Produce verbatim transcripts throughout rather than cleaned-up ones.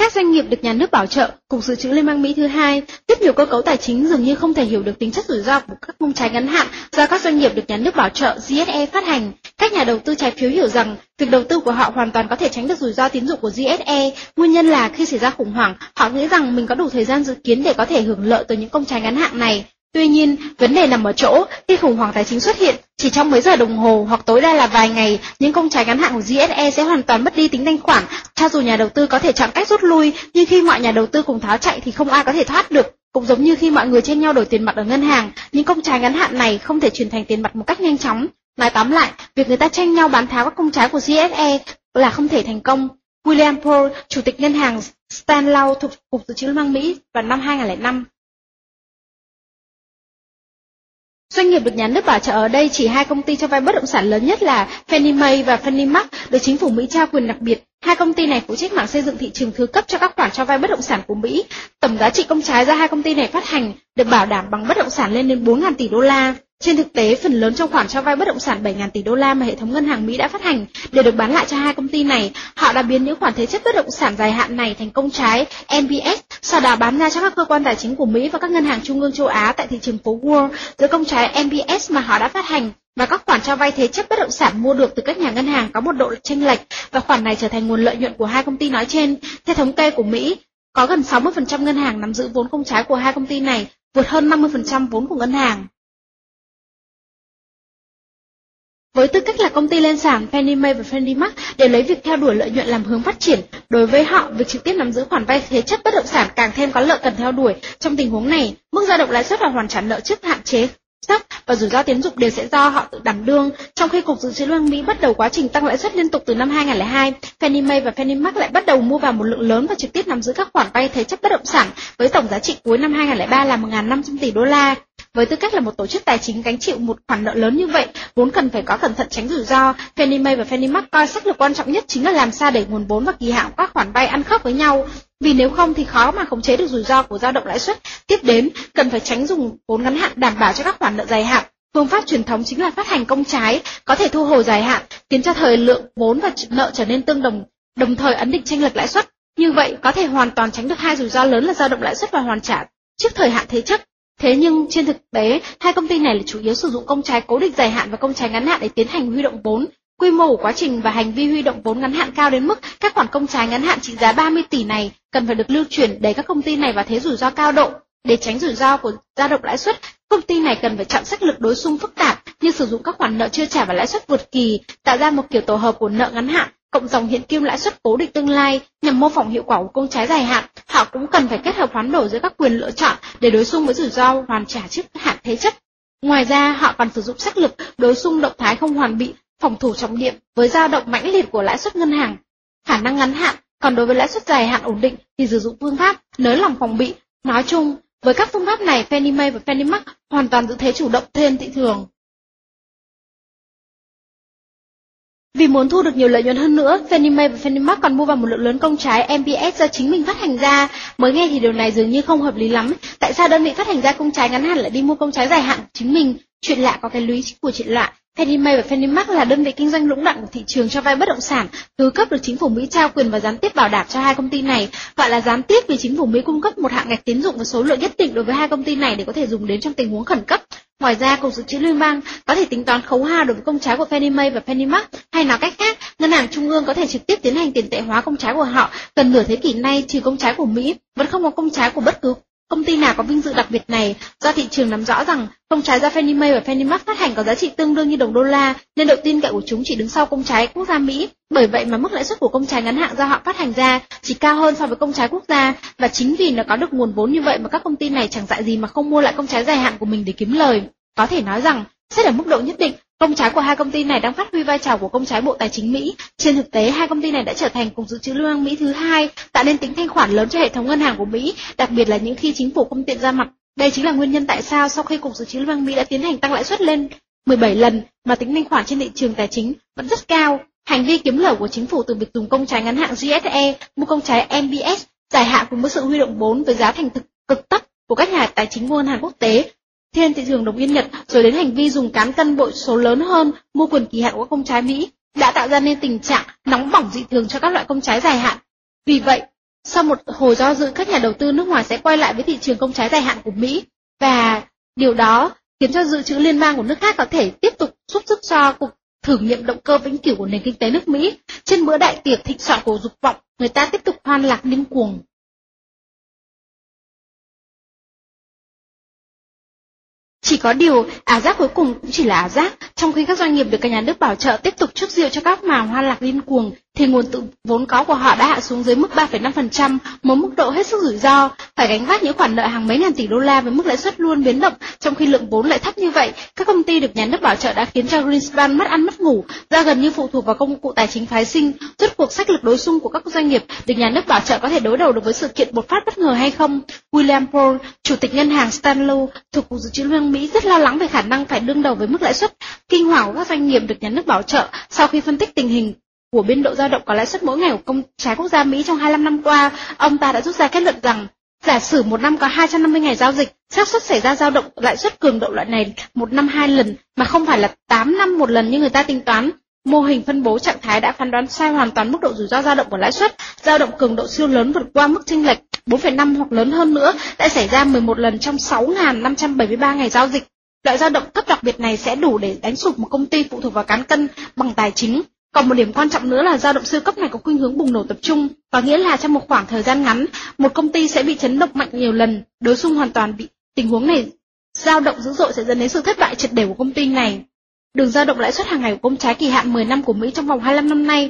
Các doanh nghiệp được nhà nước bảo trợ, Cục Dự trữ Liên bang Mỹ thứ hai, rất nhiều cơ cấu tài chính dường như không thể hiểu được tính chất rủi ro của các công trái ngắn hạn do các doanh nghiệp được nhà nước bảo trợ G S E phát hành. Các nhà đầu tư trái phiếu hiểu rằng việc đầu tư của họ hoàn toàn có thể tránh được rủi ro tín dụng của G S E. Nguyên nhân là khi xảy ra khủng hoảng, họ nghĩ rằng mình có đủ thời gian dự kiến để có thể hưởng lợi từ những công trái ngắn hạn này. Tuy nhiên, vấn đề nằm ở chỗ, khi khủng hoảng tài chính xuất hiện, chỉ trong mấy giờ đồng hồ hoặc tối đa là vài ngày, những công trái ngắn hạn của G S E sẽ hoàn toàn mất đi tính thanh khoản. Cho dù nhà đầu tư có thể chọn cách rút lui, nhưng khi mọi nhà đầu tư cùng tháo chạy thì không ai có thể thoát được. Cũng giống như khi mọi người tranh nhau đổi tiền mặt ở ngân hàng, những công trái ngắn hạn này không thể chuyển thành tiền mặt một cách nhanh chóng. Nói tóm lại, việc người ta tranh nhau bán tháo các công trái của G S E là không thể thành công. William Paul, chủ tịch ngân hàng Stanlow thuộc Cục Dự trữ Liên bang Mỹ vào năm hai nghìn không trăm lẻ năm. Doanh nghiệp được nhà nước bảo trợ ở đây chỉ hai công ty cho vay bất động sản lớn nhất là Fannie Mae và Freddie Mac được chính phủ Mỹ trao quyền đặc biệt. Hai công ty này phụ trách mảng xây dựng thị trường thứ cấp cho các khoản cho vay bất động sản của Mỹ. Tổng giá trị công trái do hai công ty này phát hành được bảo đảm bằng bất động sản lên đến bốn nghìn tỷ đô la. Trên thực tế, phần lớn trong khoản cho vay bất động sản bảy nghìn tỷ đô la mà hệ thống ngân hàng Mỹ đã phát hành đều được bán lại cho hai công ty này. Họ đã biến những khoản thế chấp bất động sản dài hạn này thành công trái M B S, sau đó bán ra cho các cơ quan tài chính của Mỹ và các ngân hàng trung ương châu Á tại thị trường phố Wall. Giữa công trái M B S mà họ đã phát hành và các khoản cho vay thế chấp bất động sản mua được từ các nhà ngân hàng có một độ chênh lệch, và khoản này trở thành nguồn lợi nhuận của hai công ty nói trên. Theo thống kê của Mỹ, có gần sáu mươi phần trăm ngân hàng nắm giữ vốn công trái của hai công ty này, vượt hơn năm mươi phần trăm vốn của ngân hàng. Với tư cách là công ty lên sàn, Fannie Mae và Freddie Mac đều lấy việc theo đuổi lợi nhuận làm hướng phát triển. Đối với họ, việc trực tiếp nắm giữ khoản vay thế chấp bất động sản càng thêm có lợi cần theo đuổi. Trong tình huống này, mức dao động lãi suất và hoàn trả nợ trước hạn chế thấp và rủi ro tín dụng đều sẽ do họ tự đảm đương. Trong khi Cục Dự trữ Liên bang Mỹ bắt đầu quá trình tăng lãi suất liên tục từ năm hai nghìn không trăm lẻ hai, Fannie Mae và Freddie Mac lại bắt đầu mua vào một lượng lớn và trực tiếp nắm giữ các khoản vay thế chấp bất động sản với tổng giá trị cuối năm hai nghìn không trăm lẻ ba là một nghìn năm trăm tỷ đô la. Với tư cách là một tổ chức tài chính gánh chịu một khoản nợ lớn như vậy, vốn cần phải có cẩn thận tránh rủi ro. Fannie Mae và Freddie Mac coi sách lược quan trọng nhất chính là làm sao để nguồn vốn và kỳ hạn của các khoản vay ăn khớp với nhau. Vì nếu không thì khó mà khống chế được rủi ro của dao động lãi suất. Tiếp đến, cần phải tránh dùng vốn ngắn hạn đảm bảo cho các khoản nợ dài hạn. Phương pháp truyền thống chính là phát hành công trái, có thể thu hồi dài hạn, khiến cho thời lượng vốn và nợ trở nên tương đồng, đồng thời ấn định chênh lệch lãi suất. Như vậy, có thể hoàn toàn tránh được hai rủi ro lớn là dao động lãi suất và hoàn trả trước thời hạn thế chấp. Thế nhưng trên thực tế, hai công ty này là chủ yếu sử dụng công trái cố định dài hạn và công trái ngắn hạn để tiến hành huy động vốn. Quy mô của quá trình và hành vi huy động vốn ngắn hạn cao đến mức các khoản công trái ngắn hạn trị giá ba mươi tỷ này cần phải được lưu chuyển đẩy các công ty này vào thế rủi ro cao độ. Để tránh rủi ro của dao động lãi suất, công ty này cần phải chọn sách lược đối xung phức tạp như sử dụng các khoản nợ chưa trả và lãi suất vượt kỳ, tạo ra một kiểu tổ hợp của nợ ngắn hạn cộng dòng hiện kim lãi suất cố định tương lai nhằm mô phỏng hiệu quả của công trái dài hạn. Họ cũng cần phải kết hợp hoán đổi giữa các quyền lựa chọn để đối xung với rủi ro hoàn trả trước hạn thế chấp. Ngoài ra, họ còn sử dụng sách lược đối xung động thái không hoàn bị, phòng thủ trọng điểm với dao động mãnh liệt của lãi suất ngân hàng, khả năng ngắn hạn. Còn đối với lãi suất dài hạn ổn định thì sử dụng phương pháp nới lỏng phòng bị. Nói chung, với các phương pháp này, Fannie Mae và Freddie Mac hoàn toàn giữ thế chủ động trên thị trường. Vì muốn thu được nhiều lợi nhuận hơn nữa, Fannie Mae và Freddie Mac còn mua vào một lượng lớn công trái M B S do chính mình phát hành ra. Mới nghe thì điều này dường như không hợp lý lắm. Tại sao đơn vị phát hành ra công trái ngắn hạn lại đi mua công trái dài hạn của chính mình? Chuyện lạ có cái lý của chuyện lạ. Fannie Mae và Freddie Mac là đơn vị kinh doanh lũng đoạn của thị trường cho vay bất động sản, thứ cấp được chính phủ Mỹ trao quyền và gián tiếp bảo đảm cho hai công ty này. Gọi là gián tiếp vì chính phủ Mỹ cung cấp một hạn ngạch tín dụng với số lượng nhất định đối với hai công ty này để có thể dùng đến trong tình huống khẩn cấp. Ngoài ra, Cục Dự trữ Liên bang có thể tính toán khấu hao đối với công trái của Fannie Mae và Freddie Mac, hay nói cách khác, ngân hàng trung ương có thể trực tiếp tiến hành tiền tệ hóa công trái của họ. Gần nửa thế kỷ nay, trừ công trái của Mỹ, vẫn không có công trái của bất cứ công ty nào có vinh dự đặc biệt này, do thị trường nắm rõ rằng công trái do Fannie Mae và Freddie Mac phát hành có giá trị tương đương như đồng đô la, nên độ tin cậy của chúng chỉ đứng sau công trái quốc gia Mỹ. Bởi vậy mà mức lãi suất của công trái ngắn hạn do họ phát hành ra chỉ cao hơn so với công trái quốc gia, và chính vì nó có được nguồn vốn như vậy mà các công ty này chẳng dại gì mà không mua lại công trái dài hạn của mình để kiếm lời. Có thể nói rằng, xét ở mức độ nhất định, công trái của hai công ty này đang phát huy vai trò của công trái Bộ Tài chính Mỹ. Trên thực tế, hai công ty này đã trở thành Cục Dự trữ Liên bang Mỹ thứ hai, tạo nên tính thanh khoản lớn cho hệ thống ngân hàng của Mỹ, đặc biệt là những khi chính phủ không tiện ra mặt. Đây chính là nguyên nhân tại sao sau khi Cục Dự trữ Liên bang Mỹ đã tiến hành tăng lãi suất lên mười bảy lần mà tính thanh khoản trên thị trường tài chính vẫn rất cao. Hành vi kiếm lời của chính phủ từ việc dùng công trái ngắn hạn G S E, mua công trái M B S dài hạn cùng với sự huy động vốn với giá thành thực cực thấp của các nhà tài chính ngân hàng quốc tế trên thị trường đồng yên Nhật, rồi đến hành vi dùng cán cân bội số lớn hơn mua quyền kỳ hạn của công trái Mỹ đã tạo ra nên tình trạng nóng bỏng dị thường cho các loại công trái dài hạn. Vì vậy, Sau một hồi do dự, các nhà đầu tư nước ngoài sẽ quay lại với thị trường công trái dài hạn của Mỹ, và điều đó khiến cho dự trữ liên bang của nước khác có thể tiếp tục giúp sức cho cuộc thử nghiệm động cơ vĩnh cửu của nền kinh tế nước Mỹ. Trên bữa đại tiệc thịnh soạn của dục vọng, người ta tiếp tục hoan lạc điên cuồng. Chỉ có điều, ảo giác cuối cùng cũng chỉ là ảo giác. Trong khi các doanh nghiệp được các nhà nước bảo trợ tiếp tục chúc rượu cho các màn hoan lạc điên cuồng, thì nguồn tự vốn có của họ đã hạ xuống dưới mức ba phẩy năm phần trăm, một mức độ hết sức rủi ro, phải gánh vác những khoản nợ hàng mấy ngàn tỷ đô la với mức lãi suất luôn biến động, trong khi lượng vốn lại thấp như vậy. Các công ty được nhà nước bảo trợ đã khiến cho Greenspan mất ăn mất ngủ, do gần như phụ thuộc vào công cụ tài chính phái sinh. Rốt cuộc sách lược đối xung của các doanh nghiệp được nhà nước bảo trợ có thể đối đầu được với sự kiện bột phát bất ngờ hay không? William Paul, chủ tịch ngân hàng Stanley thuộc Cục Dự trữ Liên bang Mỹ, rất lo lắng về khả năng phải đương đầu với mức lãi suất kinh hoàng của các doanh nghiệp được nhà nước bảo trợ. Sau khi phân tích tình hình của biên độ dao động có lãi suất mỗi ngày của công trái quốc gia Mỹ trong hai mươi lăm năm qua, ông ta đã rút ra kết luận rằng giả sử một năm có hai trăm năm mươi ngày giao dịch, xác suất xảy ra dao động lãi suất cường độ loại này một năm hai lần mà không phải là tám năm một lần như người ta tính toán. Mô hình phân bố trạng thái đã phán đoán sai hoàn toàn mức độ rủi ro dao động của lãi suất. Dao động cường độ siêu lớn vượt qua mức chênh lệch bốn phẩy năm hoặc lớn hơn nữa đã xảy ra mười một lần trong sáu nghìn năm trăm bảy mươi ba ngày giao dịch. Loại dao động cấp đặc biệt này sẽ đủ để đánh sụp một công ty phụ thuộc vào cán cân bằng tài chính. Còn một điểm quan trọng nữa là dao động siêu cấp này có khuynh hướng bùng nổ tập trung, có nghĩa là trong một khoảng thời gian ngắn, một công ty sẽ bị chấn động mạnh nhiều lần, đối xung hoàn toàn bị tình huống này dao động dữ dội sẽ dẫn đến sự thất bại triệt để của công ty này. Đường dao động lãi suất hàng ngày của công trái kỳ hạn mười năm của Mỹ trong vòng hai mươi lăm năm nay.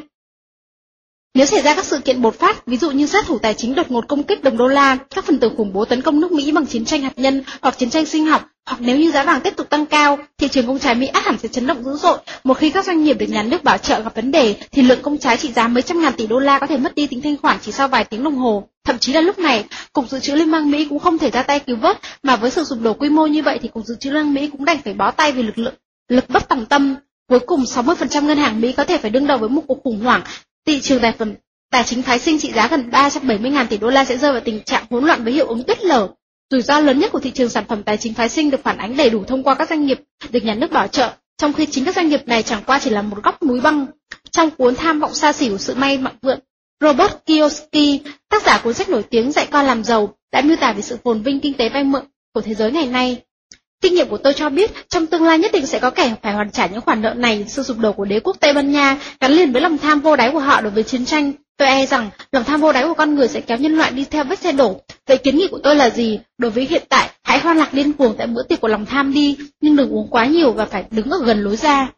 Nếu xảy ra các sự kiện bột phát, ví dụ như sát thủ tài chính đột ngột công kích đồng đô la, các phần tử khủng bố tấn công nước Mỹ bằng chiến tranh hạt nhân hoặc chiến tranh sinh học, hoặc nếu như giá vàng tiếp tục tăng cao, thị trường công trái Mỹ ắt hẳn sẽ chấn động dữ dội. Một khi các doanh nghiệp được nhà nước bảo trợ gặp vấn đề, thì lượng công trái trị giá mấy trăm ngàn tỷ đô la có thể mất đi tính thanh khoản chỉ sau vài tiếng đồng hồ. Thậm chí là lúc này, Cục Dự trữ Liên bang Mỹ cũng không thể ra tay cứu vớt, mà với sự sụp đổ quy mô như vậy thì Cục Dự trữ Liên bang Mỹ cũng đành phải bó tay vì lực lượng lực bất tòng tâm. Cuối cùng, sáu mươi phần trăm ngân hàng Mỹ có thể phải đương đầu với một cuộc khủng hoảng. Thị trường tài phẩm tài chính phái sinh trị giá gần ba trăm bảy mươi nghìn tỷ đô la sẽ rơi vào tình trạng hỗn loạn với hiệu ứng tuyết lở. Rủi ro lớn nhất của thị trường sản phẩm tài chính phái sinh được phản ánh đầy đủ thông qua các doanh nghiệp được nhà nước bảo trợ, trong khi chính các doanh nghiệp này chẳng qua chỉ là một góc núi băng. Trong cuốn Tham vọng xa xỉ của sự may mạn vượn, Robert Kiyosaki, tác giả cuốn sách nổi tiếng Dạy con làm giàu, đã miêu tả về sự phồn vinh kinh tế vay mượn của thế giới ngày nay. Kinh nghiệm của tôi cho biết, trong tương lai nhất định sẽ có kẻ phải hoàn trả những khoản nợ này. Sự sụp đổ của đế quốc Tây Ban Nha gắn liền với lòng tham vô đáy của họ đối với chiến tranh. Tôi e rằng lòng tham vô đáy của con người sẽ kéo nhân loại đi theo vết xe đổ. Vậy kiến nghị của tôi là gì? Đối với hiện tại, hãy hoan lạc điên cuồng tại bữa tiệc của lòng tham đi, nhưng đừng uống quá nhiều và phải đứng ở gần lối ra.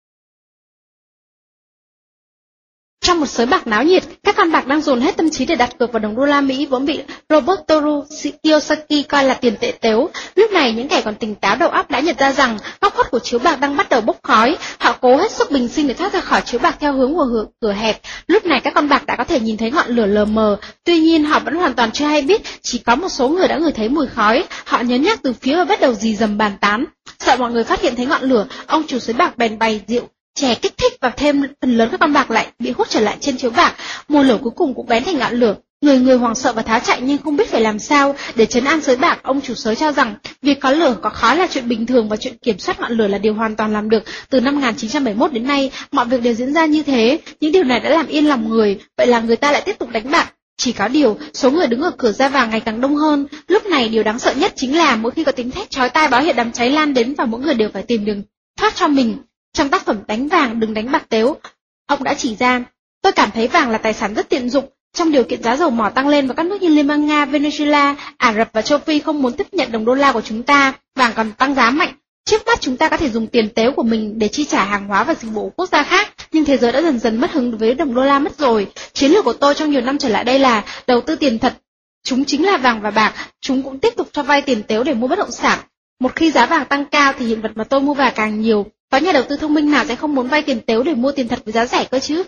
Trong một sới bạc náo nhiệt, các con bạc đang dồn hết tâm trí để đặt cược vào đồng đô la Mỹ vốn bị Roberto Kiyosaki coi là tiền tệ tếu. Lúc này, những kẻ còn tỉnh táo đầu óc đã nhận ra rằng góc khuất của chiếu bạc đang bắt đầu bốc khói. Họ cố hết sức bình sinh để thoát ra khỏi chiếu bạc theo hướng của cửa hẹp. Lúc này, các con bạc đã có thể nhìn thấy ngọn lửa lờ mờ. Tuy nhiên, họ vẫn hoàn toàn chưa hay biết. Chỉ có một số người đã ngửi thấy mùi khói. Họ nhớ nhác từ phía và bắt đầu rì rầm bàn tán. Sợ mọi người phát hiện thấy ngọn lửa, ông chủ sới bạc bèn bày rượu chè kích thích và thêm phần lớn các con bạc lại bị hút trở lại trên chiếu bạc. Mùi lửa cuối cùng cũng bén thành ngọn lửa. Người người hoảng sợ và tháo chạy nhưng không biết phải làm sao. Để trấn an sới bạc, ông chủ sới cho rằng việc có lửa có khói là chuyện bình thường và chuyện kiểm soát ngọn lửa là điều hoàn toàn làm được. Từ năm một nghìn chín trăm bảy mươi mốt đến nay, mọi việc đều diễn ra như thế. Những điều này đã làm yên lòng người. Vậy là người ta lại tiếp tục đánh bạc. Chỉ có điều, số người đứng ở cửa ra vào ngày càng đông hơn. Lúc này, điều đáng sợ nhất chính là mỗi khi có tiếng thét chói tai báo hiệu đám cháy lan đến và mỗi người đều phải tìm đường thoát cho mình. Trong tác phẩm Đánh vàng đừng đánh bạc tếu, ông đã chỉ ra, tôi cảm thấy vàng là tài sản rất tiện dụng. Trong điều kiện giá dầu mỏ tăng lên và các nước như Liên bang Nga, Venezuela, Ả Rập và châu Phi không muốn tiếp nhận đồng đô la của chúng ta, vàng còn tăng giá mạnh. Trước mắt chúng ta có thể dùng tiền tếu của mình để chi trả hàng hóa và dịch vụ quốc gia khác, nhưng thế giới đã dần dần mất hứng với đồng đô la mất rồi. Chiến lược của tôi trong nhiều năm trở lại đây là đầu tư tiền thật. Chúng chính là vàng và bạc, chúng cũng tiếp tục cho vay tiền tếu để mua bất động sản. Một khi giá vàng tăng cao thì hiện vật mà tôi mua vào càng nhiều. Có nhà đầu tư thông minh nào sẽ không muốn vay tiền tếu để mua tiền thật với giá rẻ cơ chứ?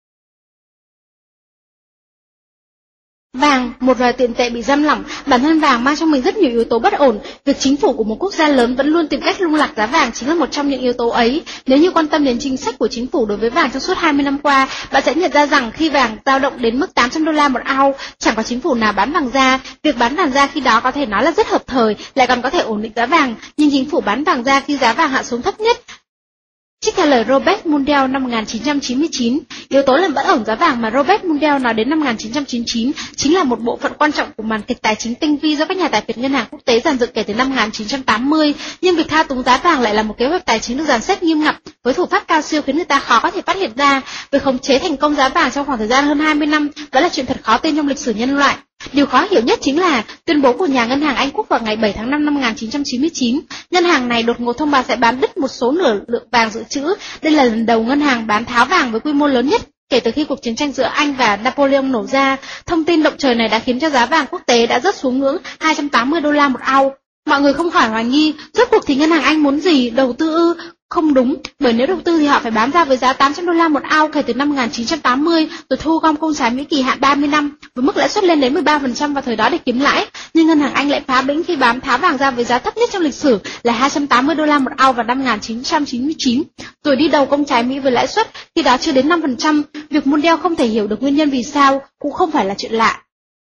Vàng, một loại tiền tệ bị giam lỏng, bản thân vàng mang trong mình rất nhiều yếu tố bất ổn. Việc chính phủ của một quốc gia lớn vẫn luôn tìm cách lung lạc giá vàng chính là một trong những yếu tố ấy. Nếu như quan tâm đến chính sách của chính phủ đối với vàng trong suốt hai mươi năm qua, bạn sẽ nhận ra rằng khi vàng dao động đến mức tám trăm đô la một ounce, chẳng có chính phủ nào bán vàng ra. Việc bán vàng ra khi đó có thể nói là rất hợp thời, lại còn có thể ổn định giá vàng, nhưng chính phủ bán vàng ra khi giá vàng hạ xuống thấp nhất. Trích theo lời Robert Mundell năm một nghìn chín trăm chín mươi chín, Yếu tố làm bất ổn giá vàng mà Robert Mundell nói đến năm một nghìn chín trăm chín mươi chín chính là một bộ phận quan trọng của màn kịch tài chính tinh vi do các nhà tài phiệt ngân hàng quốc tế dàn dựng kể từ năm một nghìn chín trăm tám mươi, nhưng việc thao túng giá vàng lại là một kế hoạch tài chính được dàn xếp nghiêm ngặt với thủ pháp cao siêu khiến người ta khó có thể phát hiện ra. Việc khống chế thành công giá vàng trong khoảng thời gian hơn hai mươi năm đó là chuyện thật khó tin trong lịch sử nhân loại. Điều khó hiểu nhất chính là tuyên bố của nhà ngân hàng Anh Quốc vào ngày bảy tháng năm năm một nghìn chín trăm chín mươi chín. Ngân hàng này đột ngột thông báo sẽ bán đứt một số nửa lượng vàng dự trữ. Đây là lần đầu ngân hàng bán tháo vàng với quy mô lớn nhất kể từ khi cuộc chiến tranh giữa Anh và Napoleon nổ ra. Thông tin động trời này đã khiến cho giá vàng quốc tế đã rớt xuống ngưỡng hai trăm tám mươi đô la một ounce. Mọi người không khỏi hoài nghi, rốt cuộc thì ngân hàng Anh muốn gì, đầu tư ư? Không đúng, bởi nếu đầu tư thì họ phải bán ra với giá tám trăm đô la một ounce kể từ năm một nghìn chín trăm tám mươi, rồi thu gom công trái Mỹ kỳ hạn ba mươi năm, với mức lãi suất lên đến mười ba phần trăm vào thời đó để kiếm lãi. Nhưng ngân hàng Anh lại phá bĩnh khi bán tháo vàng ra với giá thấp nhất trong lịch sử là hai trăm tám mươi đô la một ounce vào năm một nghìn chín trăm chín mươi chín, rồi đi đầu công trái Mỹ với lãi suất khi đó chưa đến năm phần trăm. Việc Mundell không thể hiểu được nguyên nhân vì sao cũng không phải là chuyện lạ.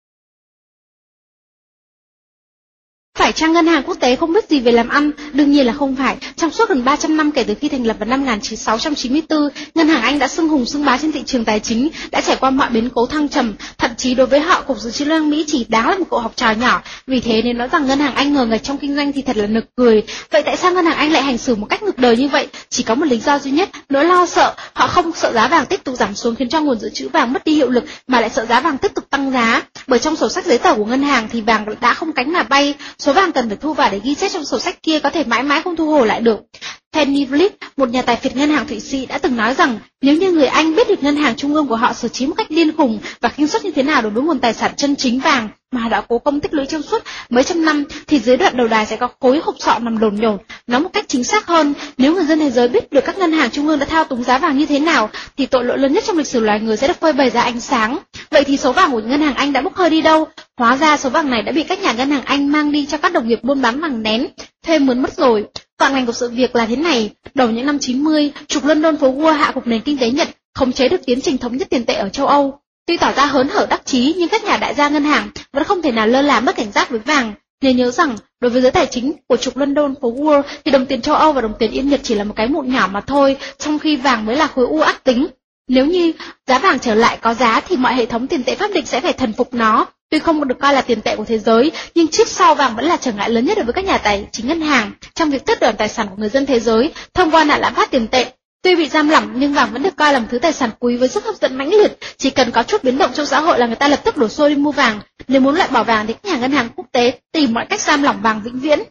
Phải chăng ngân hàng quốc tế không biết gì về làm ăn? Đương nhiên là không phải. Trong suốt gần ba trăm năm kể từ khi thành lập vào năm một nghìn sáu trăm chín mươi tư, ngân hàng Anh đã xưng hùng xưng bá trên thị trường tài chính, đã trải qua mọi biến cố thăng trầm. Thậm chí đối với họ, cục dự trữ liên bang Mỹ chỉ đáng là một cậu học trò nhỏ. Vì thế nếu nói rằng ngân hàng Anh ngờ nghệch trong kinh doanh thì thật là nực cười. Vậy tại sao ngân hàng Anh lại hành xử một cách ngược đời như vậy? Chỉ có một lý do duy nhất, nỗi lo sợ. Họ không sợ giá vàng tiếp tục giảm xuống khiến cho nguồn dự trữ vàng mất đi hiệu lực, mà lại sợ giá vàng tiếp tục tăng giá. Bởi trong sổ sách giấy tờ của ngân hàng thì vàng đã không cánh mà bay, số vàng cần phải thu vào để ghi chép trong sổ sách kia có thể mãi mãi không thu hồi lại được. Penny Bliss, một nhà tài phiệt ngân hàng Thụy Sĩ đã từng nói rằng nếu như người Anh biết được ngân hàng trung ương của họ xử trí một cách điên khùng và khinh suất như thế nào đối với nguồn tài sản chân chính vàng mà họ đã cố công tích lũy trong suốt mấy trăm năm, thì dưới đoạn đầu đài sẽ có khối hộp sọ nằm đồn nhồn. Nói một cách chính xác hơn, nếu người dân thế giới biết được các ngân hàng trung ương đã thao túng giá vàng như thế nào, thì tội lỗi lớn nhất trong lịch sử loài người sẽ được phơi bày ra ánh sáng. Vậy thì số vàng của ngân hàng Anh đã bốc hơi đi đâu? Hóa ra số vàng này đã bị các nhà ngân hàng Anh mang đi cho các đồng nghiệp buôn bán vàng nén, thuê mướn mất rồi. Toàn ngành của sự việc là thế này, đầu những năm chín mươi, trục London phố Wall hạ gục nền kinh tế Nhật, khống chế được tiến trình thống nhất tiền tệ ở châu Âu. Tuy tỏ ra hớn hở đắc chí, nhưng các nhà đại gia ngân hàng vẫn không thể nào lơ là mất cảnh giác với vàng. Nên nhớ rằng, đối với giới tài chính của trục London phố Wall thì đồng tiền châu Âu và đồng tiền yên Nhật chỉ là một cái mụn nhỏ mà thôi, trong khi vàng mới là khối u ác tính. Nếu như giá vàng trở lại có giá thì mọi hệ thống tiền tệ pháp định sẽ phải thần phục nó. Tuy không được coi là tiền tệ của thế giới, nhưng trước sau vàng vẫn là trở ngại lớn nhất đối với các nhà tài chính ngân hàng trong việc tước đoạt tài sản của người dân thế giới thông qua nạn lạm phát tiền tệ. Tuy bị giam lỏng nhưng vàng vẫn được coi là một thứ tài sản quý với sức hấp dẫn mãnh liệt, chỉ cần có chút biến động trong xã hội là người ta lập tức đổ xô đi mua vàng. Nếu muốn loại bỏ vàng thì các nhà ngân hàng quốc tế tìm mọi cách giam lỏng vàng vĩnh viễn.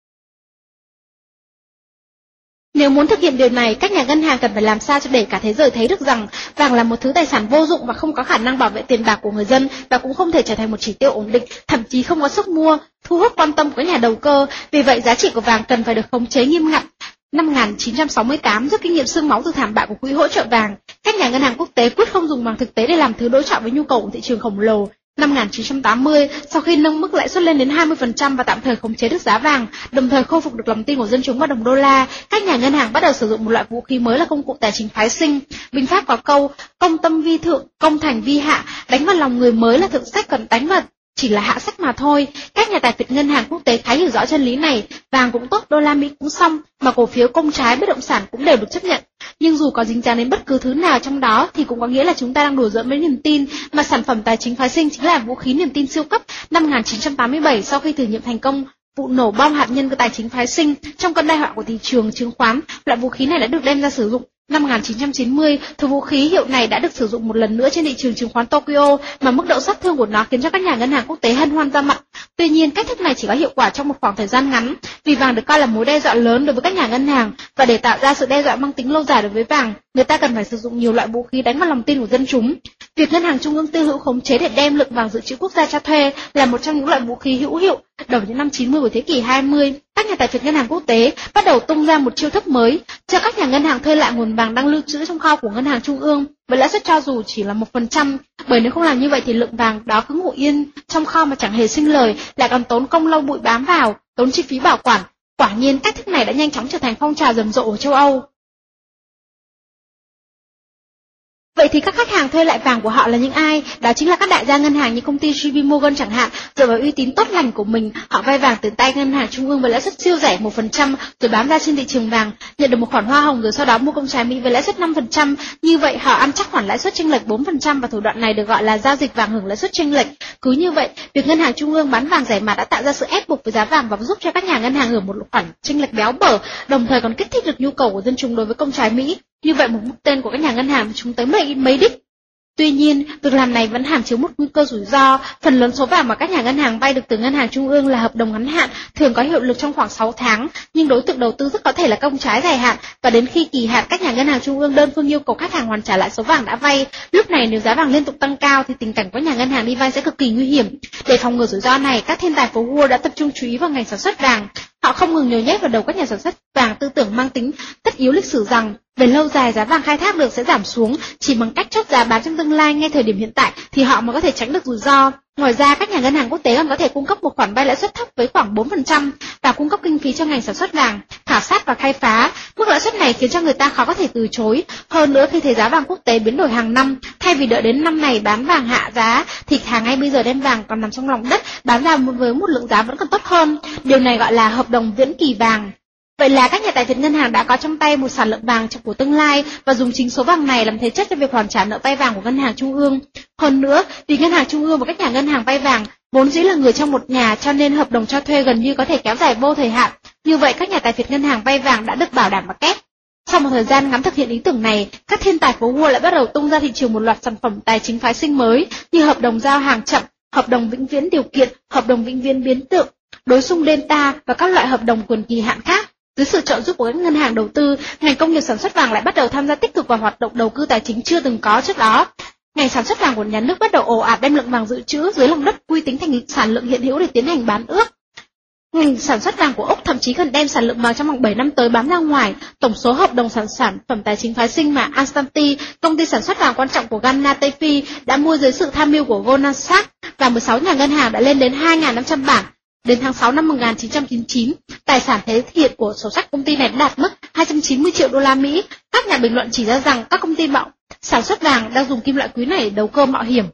Nếu muốn thực hiện điều này, các nhà ngân hàng cần phải làm sao cho để cả thế giới thấy được rằng vàng là một thứ tài sản vô dụng và không có khả năng bảo vệ tiền bạc của người dân, và cũng không thể trở thành một chỉ tiêu ổn định, thậm chí không có sức mua, thu hút quan tâm của các nhà đầu cơ. Vì vậy, giá trị của vàng cần phải được khống chế nghiêm ngặt. Năm một nghìn chín trăm sáu mươi tám, rút kinh nghiệm xương máu từ thảm bại của quỹ hỗ trợ vàng, các nhà ngân hàng quốc tế quyết không dùng vàng thực tế để làm thứ đối chọi với nhu cầu của thị trường khổng lồ. Năm một nghìn chín trăm tám mươi, sau khi nâng mức lãi suất lên đến hai mươi phần trăm và tạm thời khống chế được giá vàng, đồng thời khôi phục được lòng tin của dân chúng vào đồng đô la, các nhà ngân hàng bắt đầu sử dụng một loại vũ khí mới là công cụ tài chính phái sinh. Binh pháp có câu, công tâm vi thượng, công thành vi hạ, đánh vào lòng người mới là thượng sách, còn đánh vào chỉ là hạ sách mà thôi. Các nhà tài phiệt ngân hàng quốc tế khá hiểu rõ chân lý này, vàng cũng tốt, đô la Mỹ cũng xong, mà cổ phiếu, công trái, bất động sản cũng đều được chấp nhận. Nhưng dù có dính dáng đến bất cứ thứ nào trong đó thì cũng có nghĩa là chúng ta đang đùa giỡn với niềm tin, mà sản phẩm tài chính phái sinh chính là vũ khí niềm tin siêu cấp. Năm một nghìn chín trăm tám mươi bảy, sau khi thử nghiệm thành công vụ nổ bom hạt nhân của tài chính phái sinh trong cơn tai họa của thị trường chứng khoán, loại vũ khí này đã được đem ra sử dụng. Năm một nghìn chín trăm chín mươi, thứ vũ khí hiệu này đã được sử dụng một lần nữa trên thị trường chứng khoán Tokyo, mà mức độ sát thương của nó khiến cho các nhà ngân hàng quốc tế hân hoan ra mặt. Tuy nhiên, cách thức này chỉ có hiệu quả trong một khoảng thời gian ngắn, vì vàng được coi là mối đe dọa lớn đối với các nhà ngân hàng, và để tạo ra sự đe dọa mang tính lâu dài đối với vàng, người ta cần phải sử dụng nhiều loại vũ khí đánh vào lòng tin của dân chúng. Việc ngân hàng trung ương tư hữu khống chế để đem lượng vàng dự trữ quốc gia cho thuê là một trong những loại vũ khí hữu hiệu. Đầu những năm chín mươi của thế kỷ hai mươi, các nhà tài phiệt ngân hàng quốc tế bắt đầu tung ra một chiêu thức mới, cho các nhà ngân hàng thuê lại nguồn vàng đang lưu trữ trong kho của ngân hàng trung ương với lãi suất cho dù chỉ là một phần trăm, bởi nếu không làm như vậy thì lượng vàng đó cứ ngủ yên trong kho mà chẳng hề sinh lời, lại còn tốn công lâu bụi bám vào, tốn chi phí bảo quản. Quả nhiên, cách thức này đã nhanh chóng trở thành phong trào rầm rộ ở châu Âu. Vậy thì các khách hàng thuê lại vàng của họ là những ai? Đó chính là các đại gia ngân hàng như công ty gi pê Morgan chẳng hạn. Dựa vào uy tín tốt lành của mình, họ vay vàng từ tay ngân hàng trung ương với lãi suất siêu rẻ một phần trăm rồi bán ra trên thị trường vàng, nhận được một khoản hoa hồng rồi sau đó mua công trái Mỹ với lãi suất năm phần trăm. Như vậy họ ăn chắc khoản lãi suất chênh lệch bốn phần trăm và thủ đoạn này được gọi là giao dịch vàng hưởng lãi suất chênh lệch. Cứ như vậy, việc ngân hàng trung ương bán vàng rẻ mạt đã tạo ra sự ép buộc với giá vàng và giúp cho các nhà ngân hàng hưởng một khoản chênh lệch béo bở, đồng thời còn kích thích được nhu cầu của dân chúng đối với công trái Mỹ. Như vậy một mục tên của các nhà ngân hàng chúng tới mấy, mấy đích. Tuy nhiên, việc làm này vẫn hàm chứa một nguy cơ rủi ro. Phần lớn số vàng mà các nhà ngân hàng vay được từ ngân hàng trung ương là hợp đồng ngắn hạn, thường có hiệu lực trong khoảng sáu tháng, nhưng đối tượng đầu tư rất có thể là công trái dài hạn, và đến khi kỳ hạn các nhà ngân hàng trung ương đơn phương yêu cầu khách hàng hoàn trả lại số vàng đã vay. Lúc này nếu giá vàng liên tục tăng cao thì tình cảnh của nhà ngân hàng đi vay sẽ cực kỳ nguy hiểm. Để phòng ngừa rủi ro này, các thiên tài phố Wall đã tập trung chú ý vào ngành sản xuất vàng. Họ không ngừng nhồi nhét vào đầu các nhà sản xuất vàng tư tưởng mang tính tất yếu lịch sử rằng về lâu dài giá vàng khai thác được sẽ giảm xuống, chỉ bằng cách chốt giá bán trong tương lai ngay thời điểm hiện tại thì họ mới có thể tránh được rủi ro. Ngoài ra, các nhà ngân hàng quốc tế còn có thể cung cấp một khoản vay lãi suất thấp với khoảng bốn phần trăm và cung cấp kinh phí cho ngành sản xuất vàng, khảo sát và khai phá. Mức lãi suất này khiến cho người ta khó có thể từ chối. Hơn nữa, khi thấy giá vàng quốc tế biến đổi hàng năm, thay vì đợi đến năm này bán vàng hạ giá thì hàng ngay bây giờ đem vàng còn nằm trong lòng đất bán ra với một lượng giá vẫn còn tốt hơn. Điều này gọi là hợp đồng viễn kỳ vàng. Vậy là các nhà tài phiệt ngân hàng đã có trong tay một sản lượng vàng của tương lai và dùng chính số vàng này làm thế chấp cho việc hoàn trả nợ vay vàng của ngân hàng trung ương. Hơn nữa, vì ngân hàng trung ương và các nhà ngân hàng vay vàng vốn dĩ là người trong một nhà, cho nên hợp đồng cho thuê gần như có thể kéo dài vô thời hạn. Như vậy, các nhà tài phiệt ngân hàng vay vàng đã được bảo đảm và kép. Sau một thời gian ngắn thực hiện ý tưởng này, các thiên tài phố Wall lại bắt đầu tung ra thị trường một loạt sản phẩm tài chính phái sinh mới như hợp đồng giao hàng chậm, hợp đồng vĩnh viễn điều kiện, hợp đồng vĩnh viễn biến tượng, đối xung delta và các loại hợp đồng quyền kỳ hạn khác. Dưới sự trợ giúp của các ngân hàng đầu tư, ngành công nghiệp sản xuất vàng lại bắt đầu tham gia tích cực vào hoạt động đầu tư tài chính chưa từng có trước đó. Ngành sản xuất vàng của nhà nước bắt đầu ồ ạt đem lượng vàng dự trữ dưới lòng đất quy tính thành sản lượng hiện hữu để tiến hành bán ước. Ngành sản xuất vàng của Úc thậm chí cần đem sản lượng vàng trong vòng bảy năm tới bán ra ngoài. Tổng số hợp đồng sản sản phẩm tài chính phái sinh mà Anstati, công ty sản xuất vàng quan trọng của Ghana Tây Phi, đã mua dưới sự tham mưu của Goldman Sachs và mười sáu nhà ngân hàng đã lên đến hai nghìn năm trăm bản. Đến tháng sáu năm một nghìn chín trăm chín mươi chín, tài sản thế thiện của sổ sách công ty này đã đạt mức hai trăm chín mươi triệu đô la Mỹ. Các nhà bình luận chỉ ra rằng các công ty mạo sản xuất vàng đang dùng kim loại quý này để đầu cơ mạo hiểm.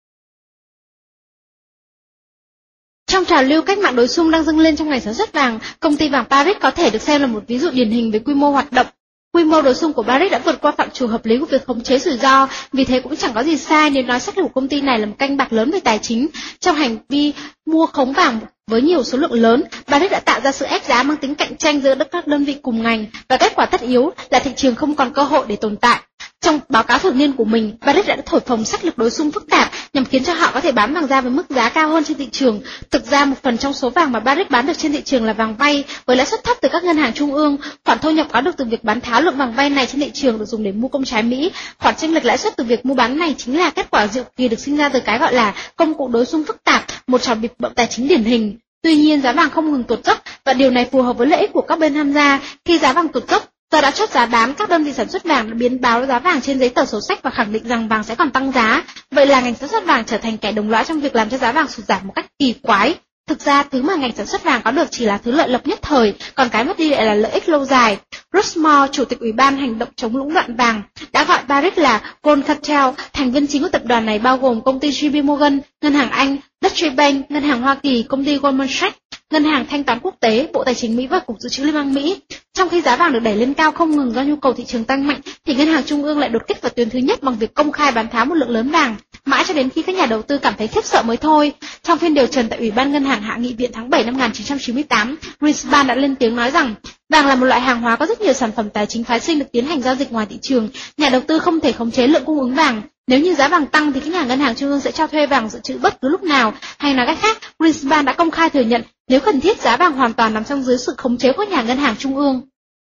Trong trào lưu cách mạng đối xung đang dâng lên trong ngành sản xuất vàng, công ty vàng Paris có thể được xem là một ví dụ điển hình về quy mô hoạt động. Quy mô đối xung của Paris đã vượt qua phạm trù hợp lý của việc khống chế rủi ro, vì thế cũng chẳng có gì sai nếu nói sách của công ty này là một canh bạc lớn về tài chính. Trong hành vi mua khống vàng với nhiều số lượng lớn, Paris đã tạo ra sự ép giá mang tính cạnh tranh giữa các đơn vị cùng ngành, và kết quả tất yếu là thị trường không còn cơ hội để tồn tại. Trong báo cáo thường niên của mình, Paris đã thổi phồng sách lược đối xung phức tạp nhằm khiến cho họ có thể bán vàng ra với mức giá cao hơn trên thị trường. Thực ra một phần trong số vàng mà Paris bán được trên thị trường là vàng vay với lãi suất thấp từ các ngân hàng trung ương. Khoản thu nhập có được từ việc bán tháo lượng vàng vay này trên thị trường được dùng để mua công trái Mỹ. Khoản chênh lệch lãi suất từ việc mua bán này chính là kết quả diệu kỳ được sinh ra từ cái gọi là công cụ đối xung phức tạp, một trò bịp bợm tài chính điển hình. Tuy nhiên, giá vàng không ngừng tuột dốc và điều này phù hợp với lợi ích của các bên tham gia. Khi giá vàng tuột dốc, do đã chốt giá bán, các đơn vị sản xuất vàng đã biến báo giá vàng trên giấy tờ sổ sách và khẳng định rằng vàng sẽ còn tăng giá. Vậy là ngành sản xuất vàng trở thành kẻ đồng lõa trong việc làm cho giá vàng sụt giảm một cách kỳ quái. Thực ra, thứ mà ngành sản xuất vàng có được chỉ là thứ lợi lộc nhất thời, còn cái mất đi lại là lợi ích lâu dài. Rushmore, chủ tịch Ủy ban Hành động chống lũng đoạn vàng, đã gọi Paris là Gold Cartel. Thành viên chính của tập đoàn này bao gồm công ty gi pê Morgan, Ngân hàng Anh, Deutsche Bank, Ngân hàng Hoa Kỳ, công ty Goldman Sachs, Ngân hàng Thanh toán Quốc tế, Bộ Tài chính Mỹ và Cục Dự trữ Liên bang Mỹ. Trong khi giá vàng được đẩy lên cao không ngừng do nhu cầu thị trường tăng mạnh, thì Ngân hàng Trung ương lại đột kích vào tuyến thứ nhất bằng việc công khai bán tháo một lượng lớn vàng, mãi cho đến khi các nhà đầu tư cảm thấy khiếp sợ mới thôi. Trong phiên điều trần tại Ủy ban Ngân hàng Hạ nghị viện tháng bảy năm một nghìn chín trăm chín mươi tám, Greenspan đã lên tiếng nói rằng vàng là một loại hàng hóa có rất nhiều sản phẩm tài chính phái sinh được tiến hành giao dịch ngoài thị trường. Nhà đầu tư không thể khống chế lượng cung ứng vàng. Nếu như giá vàng tăng thì các nhà ngân hàng trung ương sẽ cho thuê vàng dự trữ bất cứ lúc nào. Hay nói cách khác, Greenspan đã công khai thừa nhận nếu cần thiết giá vàng hoàn toàn nằm trong dưới sự khống chế của nhà ngân hàng trung ương.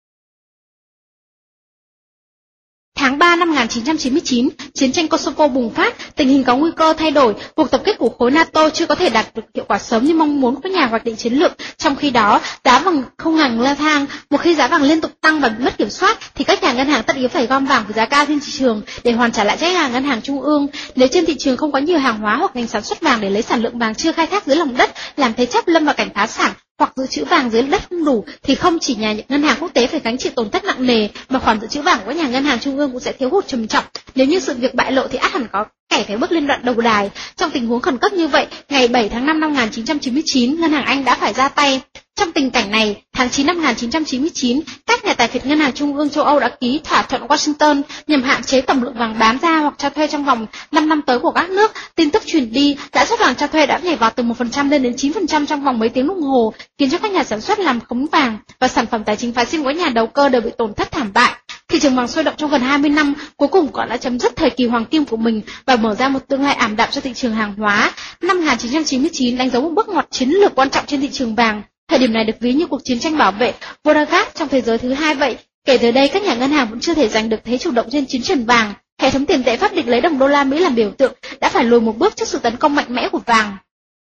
Tháng ba năm một nghìn chín trăm chín mươi chín, chiến tranh Kosovo bùng phát, tình hình có nguy cơ thay đổi, cuộc tập kích của khối NATO chưa có thể đạt được hiệu quả sớm như mong muốn của nhà hoạch định chiến lược. Trong khi đó, giá vàng không ngừng leo thang. Một khi giá vàng liên tục tăng và bị mất kiểm soát, thì các nhà ngân hàng tất yếu phải gom vàng với giá cao trên thị trường để hoàn trả lại cho nhà ngân hàng trung ương. Nếu trên thị trường không có nhiều hàng hóa hoặc ngành sản xuất vàng để lấy sản lượng vàng chưa khai thác dưới lòng đất làm thế chấp lâm vào cảnh phá sản, hoặc dự trữ vàng dưới đất không đủ, thì không chỉ nhà ngân hàng quốc tế phải gánh chịu tổn thất nặng nề, mà khoản dự trữ vàng của nhà ngân hàng trung ương cũng sẽ thiếu hụt trầm trọng. Nếu như sự việc bại lộ thì ắt hẳn có kẻ phải bước lên đoạn đầu đài. Trong tình huống khẩn cấp như vậy, ngày bảy tháng năm năm một nghìn chín trăm chín mươi chín, ngân hàng Anh đã phải ra tay. Trong tình cảnh này, tháng chín năm một nghìn chín trăm chín mươi chín, các nhà tài phiệt ngân hàng trung ương châu Âu đã ký thỏa thuận Washington nhằm hạn chế tổng lượng vàng bán ra hoặc cho thuê trong vòng năm năm tới của các nước. Tin tức truyền đi, lãi suất vàng cho thuê đã nhảy vào từ một phần trăm lên đến chín phần trăm trong vòng mấy tiếng đồng hồ, khiến cho các nhà sản xuất làm khống vàng và sản phẩm tài chính phái sinh của nhà đầu cơ đều bị tổn thất thảm bại. Thị trường vàng sôi động trong gần hai mươi năm, cuối cùng còn đã chấm dứt thời kỳ hoàng kim của mình và mở ra một tương lai ảm đạm cho thị trường hàng hóa. Năm một nghìn chín trăm chín mươi chín đánh dấu một bước ngoặt chiến lược quan trọng trên thị trường vàng. Thời điểm này được ví như cuộc chiến tranh bảo vệ Volga trong thế giới thứ hai vậy. Kể từ đây, các nhà ngân hàng vẫn chưa thể giành được thế chủ động trên chiến trường vàng. Hệ thống tiền tệ pháp định lấy đồng đô la Mỹ làm biểu tượng đã phải lùi một bước trước sự tấn công mạnh mẽ của vàng.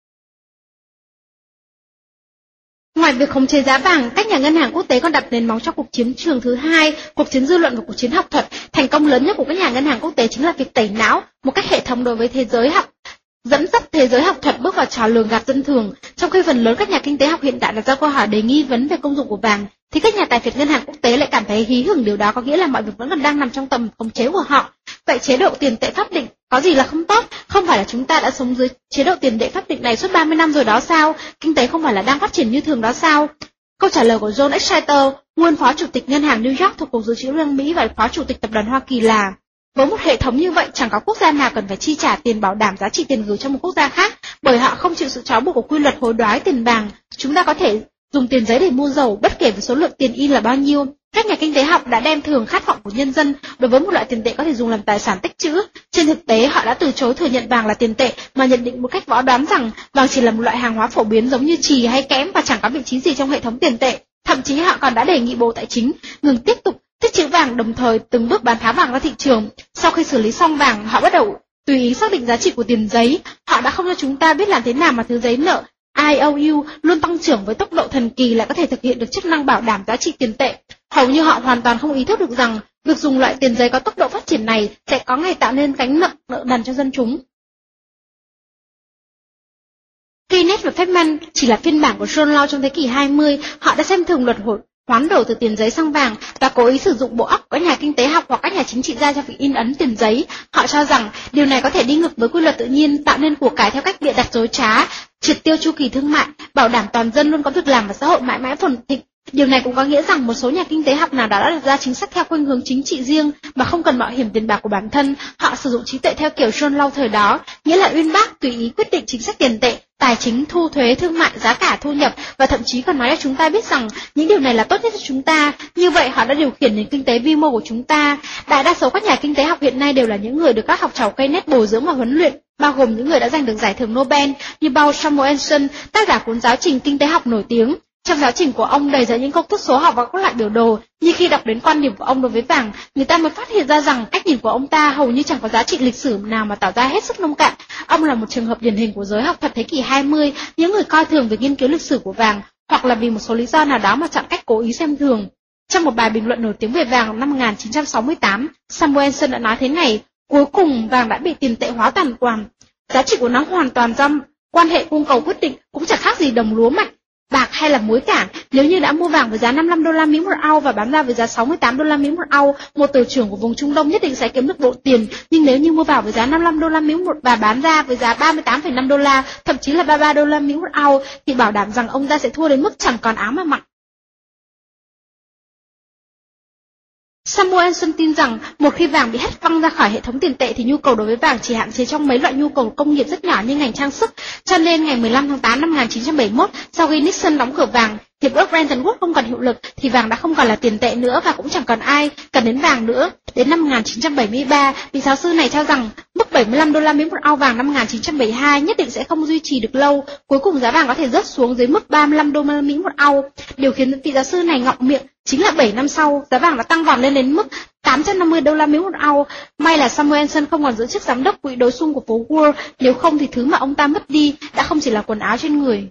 Ngoài việc khống chế giá vàng, các nhà ngân hàng quốc tế còn đặt nền móng cho cuộc chiến trường thứ hai, cuộc chiến dư luận và cuộc chiến học thuật. Thành công lớn nhất của các nhà ngân hàng quốc tế chính là việc tẩy não một cách hệ thống đối với thế giới học, dẫn dắt thế giới học thuật bước vào trò lường gạt dân thường. Trong khi phần lớn các nhà kinh tế học hiện đại đặt ra câu hỏi đầy nghi vấn về công dụng của vàng, thì các nhà tài phiệt ngân hàng quốc tế lại cảm thấy hí hửng, điều đó có nghĩa là mọi việc vẫn còn đang nằm trong tầm khống chế của họ. Vậy chế độ tiền tệ pháp định có gì là không tốt? Không phải là chúng ta đã sống dưới chế độ tiền tệ pháp định này suốt ba mươi năm rồi đó sao? Kinh tế không phải là đang phát triển như thường đó sao? Câu trả lời của John Exeter, nguyên phó chủ tịch ngân hàng New York thuộc Cục Dự trữ Liên bang Mỹ và phó chủ tịch tập đoàn Hoa Kỳ là: với một hệ thống như vậy, chẳng có quốc gia nào cần phải chi trả tiền bảo đảm giá trị tiền gửi cho một quốc gia khác, bởi họ không chịu sự trói buộc của quy luật hối đoái tiền vàng. Chúng ta có thể dùng tiền giấy để mua dầu, bất kể với số lượng tiền in là bao nhiêu. Các nhà kinh tế học đã đem thường khát vọng của nhân dân đối với một loại tiền tệ có thể dùng làm tài sản tích trữ. Trên thực tế, họ đã từ chối thừa nhận vàng là tiền tệ mà nhận định một cách võ đoán rằng vàng chỉ là một loại hàng hóa phổ biến giống như chì hay kẽm và chẳng có vị trí gì trong hệ thống tiền tệ. Thậm chí họ còn đã đề nghị Bộ Tài chính ngừng tiếp tục tích trữ vàng, đồng thời từng bước bán tháo vàng ra thị trường. Sau khi xử lý xong vàng, họ bắt đầu tùy ý xác định giá trị của tiền giấy. Họ đã không cho chúng ta biết làm thế nào mà thứ giấy nợ I O U luôn tăng trưởng với tốc độ thần kỳ lại có thể thực hiện được chức năng bảo đảm giá trị tiền tệ. Hầu như họ hoàn toàn không ý thức được rằng việc dùng loại tiền giấy có tốc độ phát triển này sẽ có ngày tạo nên gánh nặng nợ nần cho dân chúng. Keynes và Friedman chỉ là phiên bản của John Law trong thế kỷ hai mươi. Họ đã xem thường luật hoán đổi từ tiền giấy sang vàng và cố ý sử dụng bộ óc của các nhà kinh tế học hoặc các nhà chính trị gia cho việc in ấn tiền giấy. Họ cho rằng điều này có thể đi ngược với quy luật tự nhiên, tạo nên của cải theo cách bịa đặt dối trá, triệt tiêu chu kỳ thương mại, bảo đảm toàn dân luôn có việc làm và xã hội mãi mãi phồn thịnh. Điều này cũng có nghĩa rằng một số nhà kinh tế học nào đó đã đặt ra chính sách theo khuynh hướng chính trị riêng mà không cần mạo hiểm tiền bạc của bản thân. Họ sử dụng trí tuệ theo kiểu John Law thời đó, nghĩa là uyên bác tùy ý quyết định chính sách tiền tệ, tài chính, thu thuế, thương mại, giá cả, thu nhập, và thậm chí còn nói cho chúng ta biết rằng những điều này là tốt nhất cho chúng ta. Như vậy họ đã điều khiển nền kinh tế vi mô của chúng ta. Đại đa số các nhà kinh tế học hiện nay đều là những người được các học trò Keynes bồi dưỡng và huấn luyện, bao gồm những người đã giành được giải thưởng Nobel như Paul Samuelson, tác giả cuốn giáo trình kinh tế học nổi tiếng. Trong giáo trình của ông đầy dẫy những công thức số học và các loại biểu đồ, nhưng khi đọc đến quan điểm của ông đối với vàng, người ta mới phát hiện ra rằng cách nhìn của ông ta hầu như chẳng có giá trị lịch sử nào mà tỏ ra hết sức nông cạn. Ông là một trường hợp điển hình của giới học thuật thế kỷ hai mươi, những người coi thường việc nghiên cứu lịch sử của vàng, hoặc là vì một số lý do nào đó mà chọn cách cố ý xem thường. Trong một bài bình luận nổi tiếng về vàng năm một nghìn chín trăm sáu mươi tám, Samuelson đã nói thế này: cuối cùng vàng đã bị tiền tệ hóa toàn toàn, giá trị của nó hoàn toàn do quan hệ cung cầu quyết định, cũng chẳng khác gì đồng lúa mạch, bạc hay là muối cả. Nếu như đã mua vàng với giá năm mươi lăm đô la Mỹ một ounce và bán ra với giá sáu mươi tám đô la Mỹ một ounce, một tờ trưởng của vùng Trung Đông nhất định sẽ kiếm được bộ tiền. Nhưng nếu như mua vào với giá năm mươi lăm đô la Mỹ một và bán ra với giá ba mươi tám phẩy năm đô la, thậm chí là ba mươi ba đô la Mỹ một ounce, thì bảo đảm rằng ông ta sẽ thua đến mức chẳng còn áo mà mặc. Samuelson tin rằng một khi vàng bị hất văng ra khỏi hệ thống tiền tệ thì nhu cầu đối với vàng chỉ hạn chế trong mấy loại nhu cầu công nghiệp rất nhỏ như ngành trang sức. Cho nên ngày mười lăm tháng tám năm một nghìn chín trăm bảy mươi mốt, sau khi Nixon đóng cửa vàng, hiệp ước Bretton Woods không còn hiệu lực, thì vàng đã không còn là tiền tệ nữa và cũng chẳng còn ai cần đến vàng nữa. Đến năm một nghìn chín trăm bảy mươi ba, vị giáo sư này cho rằng mức bảy mươi lăm đô la Mỹ một ounce vàng năm một nghìn chín trăm bảy mươi hai nhất định sẽ không duy trì được lâu. Cuối cùng giá vàng có thể rớt xuống dưới mức ba mươi lăm đô la Mỹ một ounce. Điều khiến vị giáo sư này ngọng miệng chính là bảy năm sau, giá vàng đã tăng vọt lên đến mức tám trăm năm mươi đô la Mỹ một ounce. May là Samuelson không còn giữ chức giám đốc quỹ đối xung của phố Wall, nếu không thì thứ mà ông ta mất đi đã không chỉ là quần áo trên người.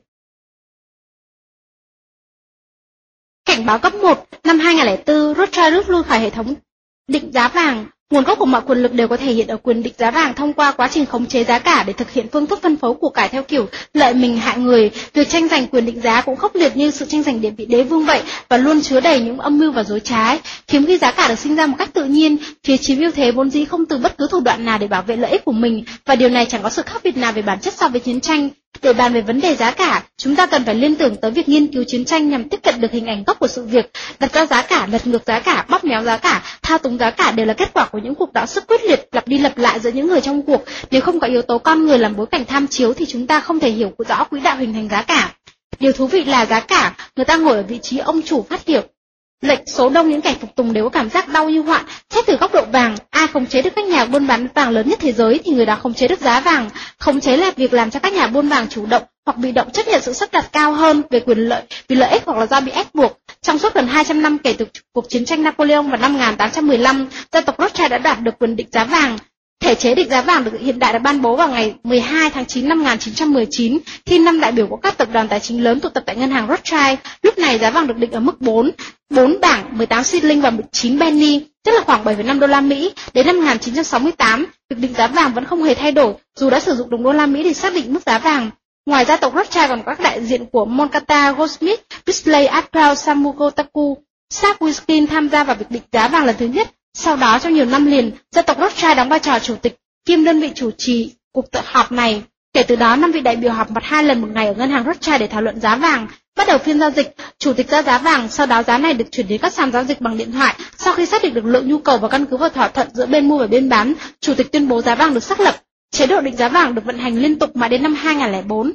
Cảnh báo cấp một, năm hai nghìn không trăm lẻ bốn, Rothschild rút lui khỏi hệ thống định giá vàng. Nguồn gốc của mọi quyền lực đều có thể hiện ở quyền định giá vàng thông qua quá trình khống chế giá cả để thực hiện phương thức phân phối của cải theo kiểu lợi mình hại người. Việc tranh giành quyền định giá cũng khốc liệt như sự tranh giành địa vị đế vương vậy và luôn chứa đầy những âm mưu và dối trá. Hiếm khi giá cả được sinh ra một cách tự nhiên, phía chiếm ưu thế vốn dĩ không từ bất cứ thủ đoạn nào để bảo vệ lợi ích của mình, và điều này chẳng có sự khác biệt nào về bản chất so với chiến tranh. Để bàn về vấn đề giá cả, chúng ta cần phải liên tưởng tới việc nghiên cứu chiến tranh nhằm tiếp cận được hình ảnh gốc của sự việc. Đặt ra giá cả, lật ngược giá cả, bóp méo giá cả, thao túng giá cả đều là kết quả của những cuộc đọ sức quyết liệt lặp đi lặp lại giữa những người trong cuộc. Nếu không có yếu tố con người làm bối cảnh tham chiếu thì chúng ta không thể hiểu rõ quỹ đạo hình thành giá cả. Điều thú vị là giá cả, người ta ngồi ở vị trí ông chủ phát hiệu lệnh, số đông những kẻ phục tùng đều có cảm giác đau như hoạn. Xét từ góc độ vàng, ai khống chế được các nhà buôn bán vàng lớn nhất thế giới thì người đó khống chế được giá vàng. Khống chế là việc làm cho các nhà buôn vàng chủ động hoặc bị động chấp nhận sự sắp đặt cao hơn về quyền lợi vì lợi ích hoặc là do bị ép buộc. Trong suốt gần hai trăm năm kể từ cuộc chiến tranh Napoleon vào năm một nghìn tám trăm mười lăm, gia tộc Rothschild đã đạt được quyền định giá vàng. Thể chế định giá vàng được hiện đại đã ban bố vào ngày mười hai tháng chín năm một nghìn chín trăm mười chín khi năm đại biểu của các tập đoàn tài chính lớn tụ tập tại ngân hàng Rothschild. Lúc này giá vàng được định ở mức bốn, bốn bảng, mười tám shilling và chín penny, tức là khoảng bảy phẩy năm đô la Mỹ. Đến năm một nghìn chín trăm sáu mươi tám, việc định giá vàng vẫn không hề thay đổi, dù đã sử dụng đồng đô la Mỹ để xác định mức giá vàng. Ngoài gia tộc Rothschild còn có các đại diện của Moncata, Goldsmith, Paisley, Arthur, Samukotaku, Sapwiskin tham gia vào việc định giá vàng lần thứ nhất. Sau đó trong nhiều năm liền, gia tộc Rothschild đóng vai trò chủ tịch kiêm đơn vị chủ trì cuộc tập họp này. Kể từ đó, năm vị đại biểu họp mặt hai lần một ngày ở ngân hàng Rothschild để thảo luận giá vàng. Bắt đầu phiên giao dịch, chủ tịch ra giá vàng, sau đó giá này được chuyển đến các sàn giao dịch bằng điện thoại. Sau khi xác định được lượng nhu cầu và căn cứ vào thỏa thuận giữa bên mua và bên bán, chủ tịch tuyên bố giá vàng được xác lập. Chế độ định giá vàng được vận hành liên tục mãi đến năm hai nghìn lẻ bốn.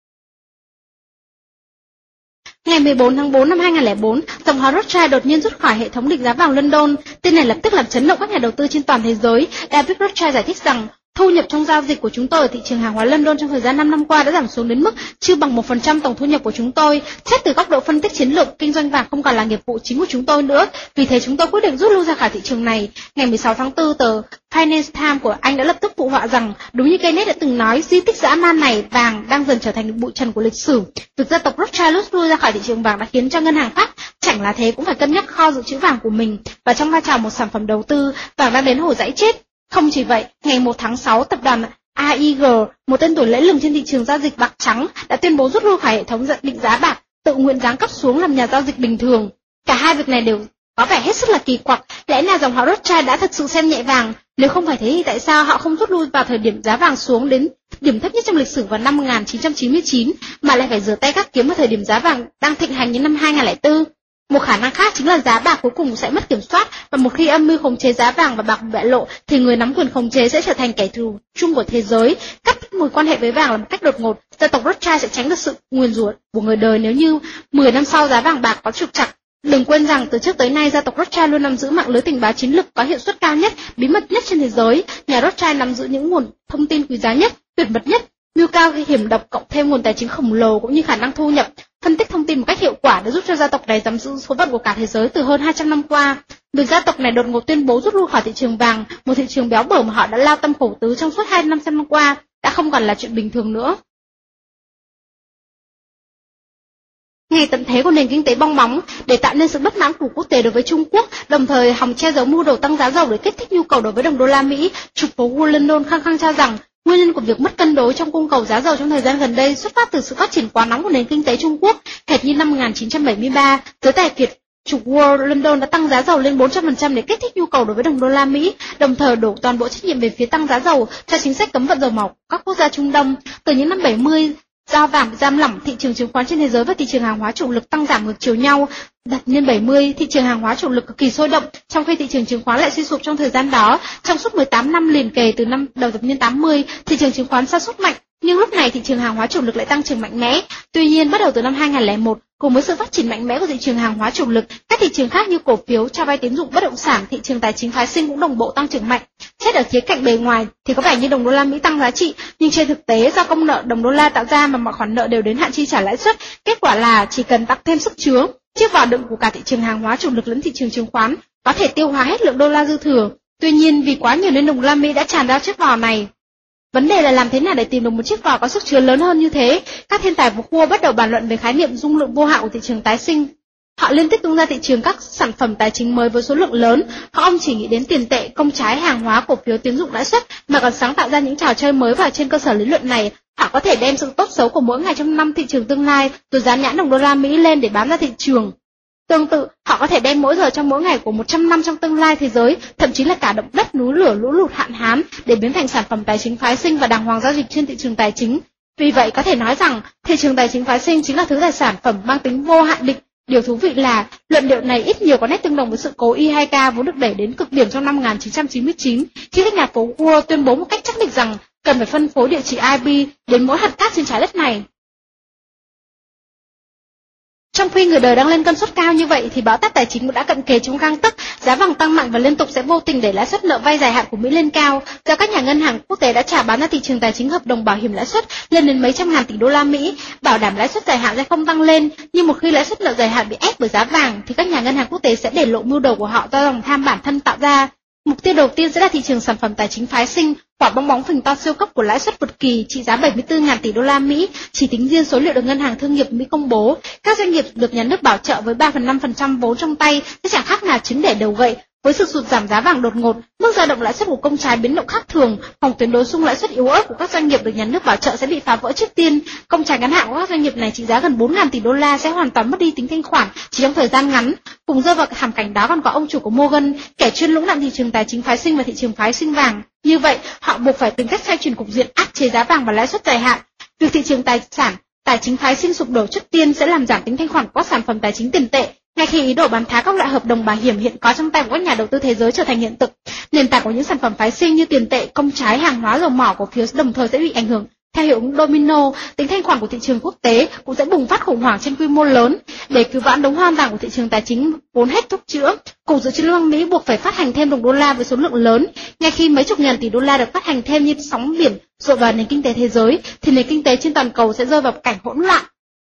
Ngày mười bốn tháng tư năm hai nghìn lẻ bốn, dòng họ Rothschild đột nhiên rút khỏi hệ thống định giá vàng London. Tin này lập tức làm chấn động các nhà đầu tư trên toàn thế giới. David Rothschild giải thích rằng, thu nhập trong giao dịch của chúng tôi ở thị trường hàng hóa London trong thời gian năm năm qua đã giảm xuống đến mức chưa bằng một phần trăm tổng thu nhập của chúng tôi. Xét từ góc độ phân tích chiến lược, kinh doanh vàng không còn là nghiệp vụ chính của chúng tôi nữa. Vì thế chúng tôi quyết định rút lui ra khỏi thị trường này. Ngày mười sáu tháng tư, tờ Financial Times của Anh đã lập tức phụ họa rằng, đúng như Keynes đã từng nói, di tích dã man này, vàng đang dần trở thành bụi trần của lịch sử. Việc gia tộc Rothschild rút lui ra khỏi thị trường vàng đã khiến cho ngân hàng Pháp chẳng là thế cũng phải cân nhắc kho dự trữ vàng của mình, và trong vai trò một sản phẩm đầu tư, vàng đang đến hồi dãy chết. Không chỉ vậy, ngày một tháng sáu, tập đoàn a i giê, một tên tuổi lẫy lừng trên thị trường giao dịch bạc trắng, đã tuyên bố rút lui khỏi hệ thống định giá bạc, tự nguyện giáng cấp xuống làm nhà giao dịch bình thường. Cả hai việc này đều có vẻ hết sức là kỳ quặc. Lẽ nào dòng họ Rothschild đã thực sự xem nhẹ vàng? Nếu không phải thế thì tại sao họ không rút lui vào thời điểm giá vàng xuống đến điểm thấp nhất trong lịch sử vào năm một nghìn chín trăm chín mươi chín, mà lại phải rửa tay các kiếm vào thời điểm giá vàng đang thịnh hành như năm hai nghìn lẻ bốn? Một khả năng khác chính là giá bạc cuối cùng sẽ mất kiểm soát, và một khi âm mưu khống chế giá vàng và bạc bị bại lộ thì người nắm quyền khống chế sẽ trở thành kẻ thù chung của thế giới. Cắt đứt mối quan hệ với vàng là một cách đột ngột, gia tộc Rothschild sẽ tránh được sự nguyền rủa của người đời nếu như mười năm sau giá vàng bạc có trục trặc. Đừng quên rằng từ trước tới nay gia tộc Rothschild luôn nắm giữ mạng lưới tình báo chiến lược có hiệu suất cao nhất, bí mật nhất trên thế giới. Nhà Rothschild nắm giữ những nguồn thông tin quý giá nhất, tuyệt mật nhất, mưu cao hiểm độc cộng thêm nguồn tài chính khổng lồ cũng như khả năng thu nhập, phân tích thông tin một cách hiệu quả đã giúp cho gia tộc này nắm giữ số phận của cả thế giới từ hơn hai trăm năm qua. Việc gia tộc này đột ngột tuyên bố rút lui khỏi thị trường vàng, một thị trường béo bở mà họ đã lao tâm khổ tứ trong suốt hai năm trăm năm qua, đã không còn là chuyện bình thường nữa. Ngày tận thế của nền kinh tế bong bóng để tạo nên sự bất mãn của quốc tế đối với Trung Quốc, đồng thời hòng che giấu mưu đồ tăng giá dầu để kích thích nhu cầu đối với đồng đô la Mỹ, trục phố Wall London khăng khăng cho rằng nguyên nhân của việc mất cân đối trong cung cầu giá dầu trong thời gian gần đây xuất phát từ sự phát triển quá nóng của nền kinh tế Trung Quốc. Hệt như năm một nghìn chín trăm bảy mươi ba, giới tài phiệt trục Wall London đã tăng giá dầu lên bốn trăm phần trăm để kích thích nhu cầu đối với đồng đô la Mỹ, đồng thời đổ toàn bộ trách nhiệm về phía tăng giá dầu cho chính sách cấm vận dầu mỏ của các quốc gia Trung Đông. Từ những năm bảy mươi, giao vàng bị giam lỏng, thị trường chứng khoán trên thế giới và thị trường hàng hóa chủ lực tăng giảm ngược chiều nhau. Đặt nhân bảy mươi, thị trường hàng hóa chủ lực cực kỳ sôi động, trong khi thị trường chứng khoán lại suy sụp trong thời gian đó. Trong suốt mười tám năm liền kề từ năm đầu thập niên tám mươi, thị trường chứng khoán sa sút mạnh, nhưng lúc này thị trường hàng hóa chủ lực lại tăng trưởng mạnh mẽ. Tuy nhiên, bắt đầu từ năm hai nghìn lẻ một, cùng với sự phát triển mạnh mẽ của thị trường hàng hóa chủ lực, các thị trường khác như cổ phiếu, cho vay tín dụng, bất động sản, thị trường tài chính phái sinh cũng đồng bộ tăng trưởng mạnh. Xét ở khía cạnh bề ngoài thì có vẻ như đồng đô la Mỹ tăng giá trị, nhưng trên thực tế do công nợ đồng đô la tạo ra mà mọi khoản nợ đều đến hạn chi trả lãi suất, kết quả là chỉ cần tăng thêm sức chứa, chiếc vỏ đựng của cả thị trường hàng hóa chủ lực lẫn thị trường chứng khoán có thể tiêu hóa hết lượng đô la dư thừa. Tuy nhiên, vì quá nhiều nên đồng đô la Mỹ đã tràn ra chiếc vỏ này. Vấn đề là làm thế nào để tìm được một chiếc vỏ có sức chứa lớn hơn như thế? Các thiên tài của Khua bắt đầu bàn luận về khái niệm dung lượng vô hạn của thị trường tái sinh. Họ liên tiếp tung ra thị trường các sản phẩm tài chính mới với số lượng lớn. Họ không chỉ nghĩ đến tiền tệ, công trái, hàng hóa, cổ phiếu, tín dụng lãi suất mà còn sáng tạo ra những trò chơi mới, và trên cơ sở lý luận này, họ có thể đem sự tốt xấu của mỗi ngày trong năm thị trường tương lai rồi dán nhãn đồng đô la Mỹ lên để bán ra thị trường. Tương tự, họ có thể đem mỗi giờ trong mỗi ngày của một trăm năm trong tương lai thế giới, thậm chí là cả động đất, núi lửa, lũ lụt, hạn hán để biến thành sản phẩm tài chính phái sinh và đàng hoàng giao dịch trên thị trường tài chính. Vì vậy, có thể nói rằng thị trường tài chính phái sinh chính là thứ tài sản phẩm mang tính vô hạn định. Điều thú vị là luận điệu này ít nhiều có nét tương đồng với sự cố E hai K vốn được đẩy đến cực điểm trong năm một nghìn chín trăm chín mươi chín, khi các nhà phố Wall tuyên bố một cách chắc nịch rằng cần phải phân phối địa chỉ I P đến mỗi hạt cát trên trái đất này. Trong khi người đời đang lên cơn sốt cao như vậy thì bão táp tài chính cũng đã cận kề trong gang tấc, giá vàng tăng mạnh và liên tục sẽ vô tình đẩy lãi suất nợ vay dài hạn của Mỹ lên cao, do các nhà ngân hàng quốc tế đã trả bán ra thị trường tài chính hợp đồng bảo hiểm lãi suất lên đến mấy trăm ngàn tỷ đô la Mỹ, bảo đảm lãi suất dài hạn sẽ không tăng lên. Nhưng một khi lãi suất nợ dài hạn bị ép bởi giá vàng thì các nhà ngân hàng quốc tế sẽ để lộ mưu đồ của họ do lòng tham bản thân tạo ra. Mục tiêu đầu tiên sẽ là thị trường sản phẩm tài chính phái sinh, quả bong bóng phình to siêu cấp của lãi suất vượt kỳ trị giá bảy mươi tư nghìn tỷ đô la Mỹ. Chỉ tính riêng số liệu được Ngân hàng Thương nghiệp Mỹ công bố, các doanh nghiệp được nhà nước bảo trợ với ba phần năm phần trăm vốn trong tay sẽ chẳng khác nào trứng để đầu gậy. Với sự sụt giảm giá vàng đột ngột, mức dao động lãi suất của công trái biến động khác thường, phòng tuyến đối xung lãi suất yếu ớt của các doanh nghiệp được nhà nước bảo trợ sẽ bị phá vỡ trước tiên. Công trái ngắn hạn của các doanh nghiệp này trị giá gần bốn nghìn tỷ đô la sẽ hoàn toàn mất đi tính thanh khoản chỉ trong thời gian ngắn. Cùng rơi vào thảm cảnh đó còn có ông chủ của Morgan, kẻ chuyên lũng đoạn thị trường tài chính phái sinh và thị trường phái sinh vàng. Như vậy, họ buộc phải tìm cách xoay chuyển cục diện áp chế giá vàng và lãi suất dài hạn. Việc thị trường tài sản tài chính phái sinh sụp đổ trước tiên sẽ làm giảm tính thanh khoản của các sản phẩm tài chính tiền tệ. Ngay khi ý đồ bán tháo các loại hợp đồng bảo hiểm hiện có trong tay của các nhà đầu tư thế giới trở thành hiện thực, nền tảng của những sản phẩm phái sinh như tiền tệ, công trái, hàng hóa, dầu mỏ, cổ phiếu đồng thời sẽ bị ảnh hưởng. Theo hiệu ứng domino, tính thanh khoản của thị trường quốc tế cũng sẽ bùng phát khủng hoảng trên quy mô lớn. Để cứu vãn đống hoang tàn của thị trường tài chính vốn hết thuốc chữa, Cục Dự trữ Liên bang Mỹ buộc phải phát hành thêm đồng đô la với số lượng lớn. Ngay khi mấy chục ngàn tỷ đô la được phát hành thêm như sóng biển dội vào nền kinh tế thế giới, thì nền kinh tế trên toàn cầu sẽ rơi vào cảnh hỗn loạn.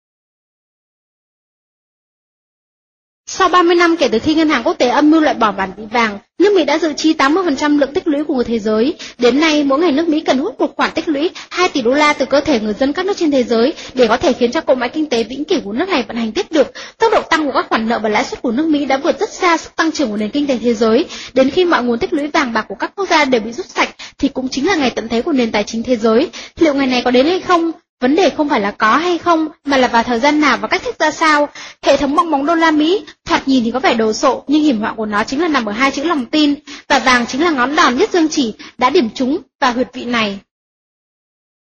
Sau ba mươi năm kể từ khi Ngân hàng Quốc tế âm mưu loại bỏ bản vị vàng, nước Mỹ đã dự trì tám mươi phần trăm lượng tích lũy của người thế giới. Đến nay, mỗi ngày nước Mỹ cần hút một khoản tích lũy hai tỷ đô la từ cơ thể người dân các nước trên thế giới để có thể khiến cho cỗ máy kinh tế vĩnh cửu của nước này vận hành tiếp được. Tốc độ tăng của các khoản nợ và lãi suất của nước Mỹ đã vượt rất xa sức tăng trưởng của nền kinh tế thế giới. Đến khi mọi nguồn tích lũy vàng bạc của các quốc gia đều bị rút sạch, thì cũng chính là ngày tận thế của nền tài chính thế giới. Liệu ngày này có đến hay không? Vấn đề không phải là có hay không, mà là vào thời gian nào và cách thức ra sao. Hệ thống bong bóng đô la Mỹ, thoạt nhìn thì có vẻ đồ sộ, nhưng hiểm họa của nó chính là nằm ở hai chữ lòng tin, và vàng chính là ngón đòn nhất dương chỉ đã điểm trúng vào huyệt vị này.